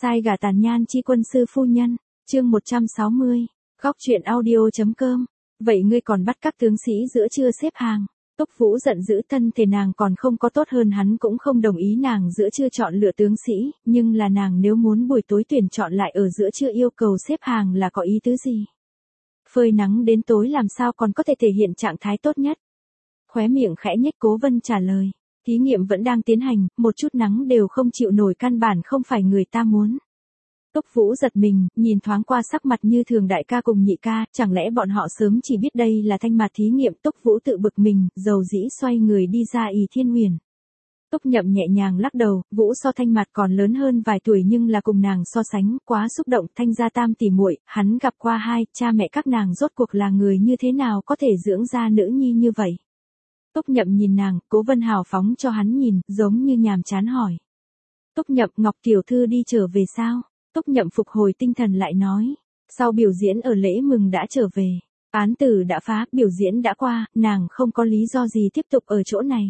Sai gả tàn nhan chi quân sư phu nhân, chương 160, góc truyện audio.com. Vậy ngươi còn bắt các tướng sĩ giữa trưa xếp hàng. Túc Vũ giận dữ, thân thể nàng còn không có tốt hơn hắn cũng không đồng ý nàng giữa trưa chọn lựa tướng sĩ, nhưng là nàng nếu muốn buổi tối tuyển chọn lại ở giữa trưa yêu cầu xếp hàng là có ý tứ gì? Phơi nắng đến tối làm sao còn có thể thể hiện trạng thái tốt nhất? Khóe miệng khẽ nhếch, Cố Vân trả lời. Thí nghiệm vẫn đang tiến hành, một chút nắng đều không chịu nổi, căn bản không phải người ta muốn. Túc Vũ giật mình, nhìn thoáng qua sắc mặt như thường đại ca cùng nhị ca, chẳng lẽ bọn họ sớm chỉ biết đây là thanh mạt thí nghiệm. Túc Vũ tự bực mình, dầu dĩ xoay người đi ra Ỷ Thiên Huyền. Túc Nhậm nhẹ nhàng lắc đầu, Vũ so thanh mạt còn lớn hơn vài tuổi nhưng là cùng nàng so sánh, quá xúc động. Thanh gia tam tỷ muội, hắn gặp qua hai, cha mẹ các nàng rốt cuộc là người như thế nào có thể dưỡng ra nữ nhi như vậy? Túc Nhậm nhìn nàng, Cố Vân hào phóng cho hắn nhìn, giống như nhàm chán hỏi. Túc Nhậm, Ngọc tiểu thư đi trở về sao? Túc Nhậm phục hồi tinh thần lại nói. Sau biểu diễn ở lễ mừng đã trở về. Án tử đã phá, biểu diễn đã qua, nàng không có lý do gì tiếp tục ở chỗ này.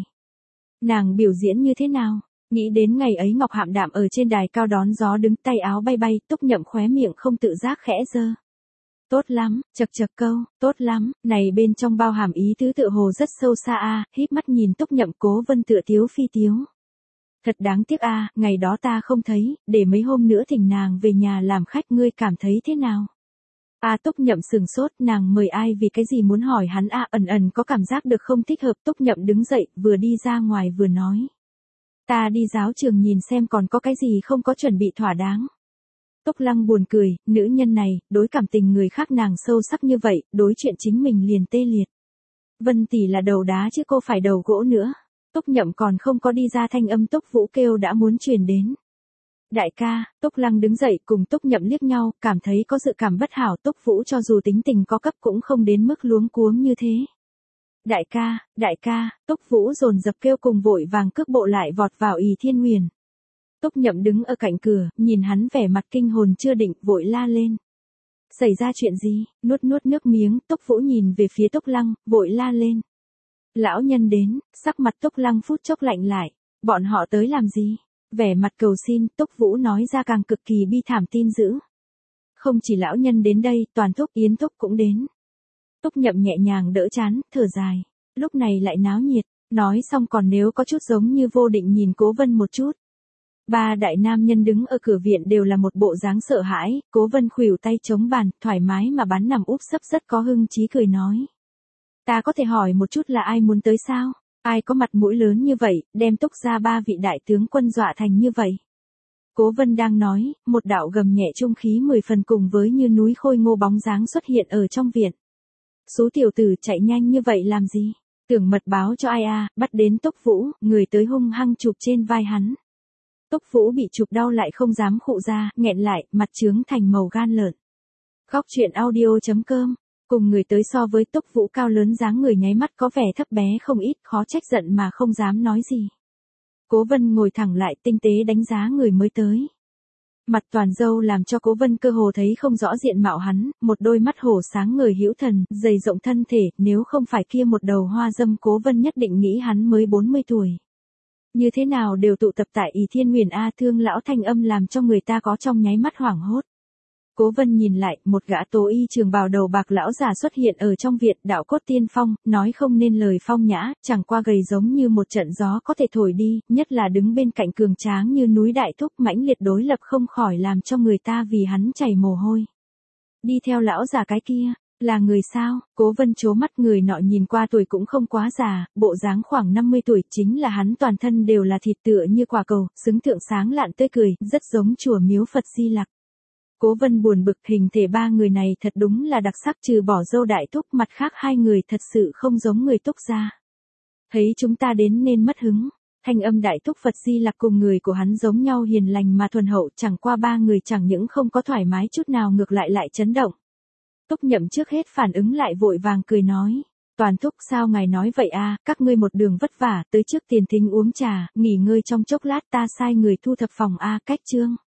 Nàng biểu diễn như thế nào? Nghĩ đến ngày ấy Ngọc Hạm Đạm ở trên đài cao đón gió đứng tay áo bay bay, Túc Nhậm khóe miệng không tự giác khẽ giơ. Tốt lắm, chật chật câu, tốt lắm, này bên trong bao hàm ý tứ tựa hồ rất sâu xa a. Híp mắt nhìn Túc Nhậm, Cố Vân tựa tiếu phi tiếu. Thật đáng tiếc a, ngày đó ta không thấy, để mấy hôm nữa thỉnh nàng về nhà làm khách, ngươi cảm thấy thế nào? Túc Nhậm sừng sốt, nàng mời ai vì cái gì muốn hỏi hắn ẩn ẩn có cảm giác được không thích hợp. Túc Nhậm đứng dậy, vừa đi ra ngoài vừa nói. Ta đi giáo trường nhìn xem còn có cái gì không có chuẩn bị thỏa đáng. Túc Lăng buồn cười, nữ nhân này, đối cảm tình người khác nàng sâu sắc như vậy, đối chuyện chính mình liền tê liệt. Vân tỷ là đầu đá chứ cô phải đầu gỗ nữa. Túc Nhậm còn không có đi ra, thanh âm Túc Vũ kêu đã muốn truyền đến. Đại ca, Túc Lăng đứng dậy cùng Túc Nhậm liếc nhau, cảm thấy có dự cảm bất hảo. Túc Vũ cho dù tính tình có cấp cũng không đến mức luống cuống như thế. Đại ca, Túc Vũ dồn dập kêu cùng vội vàng cước bộ lại vọt vào Ỷ Thiên Huyền. Túc Nhậm đứng ở cạnh cửa, nhìn hắn vẻ mặt kinh hồn chưa định, vội la lên. Xảy ra chuyện gì? Nuốt nước miếng, Túc Vũ nhìn về phía Túc Lăng, vội la lên. Lão nhân đến, sắc mặt Túc Lăng phút chốc lạnh lại. Bọn họ tới làm gì? Vẻ mặt cầu xin, Túc Vũ nói ra càng cực kỳ bi thảm tin dữ. Không chỉ lão nhân đến đây, toàn Thúc Yến Thúc cũng đến. Túc Nhậm nhẹ nhàng đỡ chán, thở dài. Lúc này lại náo nhiệt, nói xong còn nếu có chút giống như vô định nhìn Cố Vân một chút. Ba đại nam nhân đứng ở cửa viện đều là một bộ dáng sợ hãi. Cố Vân khuỷu tay chống bàn, thoải mái mà bắn nằm úp sấp, rất có hưng chí cười nói. Ta có thể hỏi một chút là ai muốn tới sao? Ai có mặt mũi lớn như vậy, đem Túc ra ba vị đại tướng quân dọa thành như vậy? Cố Vân đang nói, một đạo gầm nhẹ trung khí 10 phần cùng với như núi khôi ngô bóng dáng xuất hiện ở trong viện. Số tiểu tử chạy nhanh như vậy làm gì? Tưởng mật báo cho ai bắt đến Túc Vũ, người tới hung hăng chụp trên vai hắn. Túc Vũ bị chụp đau lại không dám khụ ra, nghẹn lại, mặt trướng thành màu gan lợn. Góc truyện audio.com. Cùng người tới so với Túc Vũ cao lớn dáng người nháy mắt có vẻ thấp bé không ít, khó trách giận mà không dám nói gì. Cố Vân ngồi thẳng lại, tinh tế đánh giá người mới tới. Mặt toàn râu làm cho Cố Vân cơ hồ thấy không rõ diện mạo hắn, một đôi mắt hổ sáng ngời hữu thần, dày rộng thân thể, nếu không phải kia một đầu hoa dâm Cố Vân nhất định nghĩ hắn mới 40 tuổi. Như thế nào đều tụ tập tại Ỷ Thiên Huyền thương lão thanh âm làm cho người ta có trong nháy mắt hoảng hốt. Cố Vân nhìn lại, một gã tố y trường bào đầu bạc lão già xuất hiện ở trong viện, đạo cốt tiên phong, nói không nên lời phong nhã, chẳng qua gầy giống như một trận gió có thể thổi đi, nhất là đứng bên cạnh cường tráng như núi đại thúc mãnh liệt đối lập không khỏi làm cho người ta vì hắn chảy mồ hôi. Đi theo lão già cái kia, là người sao? Cố Vân trố mắt, người nọ nhìn qua tuổi cũng không quá già, bộ dáng khoảng 50 tuổi, chính là hắn toàn thân đều là thịt tựa như quả cầu, xứng thượng sáng lạn tươi cười, rất giống chùa miếu Phật Di Lặc. Cố Vân buồn bực, hình thể ba người này thật đúng là đặc sắc, trừ bỏ dâu đại thúc, mặt khác hai người thật sự không giống người Túc gia. Thấy chúng ta đến nên mất hứng. Thanh âm đại thúc Phật Di Lặc cùng người của hắn giống nhau hiền lành mà thuần hậu, chẳng qua ba người chẳng những không có thoải mái chút nào, ngược lại lại chấn động. Túc Nhậm trước hết phản ứng lại, vội vàng cười nói. Toàn Thúc, sao ngài nói vậy các ngươi một đường vất vả, tới trước tiền thính uống trà, nghỉ ngơi trong chốc lát, ta sai người thu thập phòng cách chương.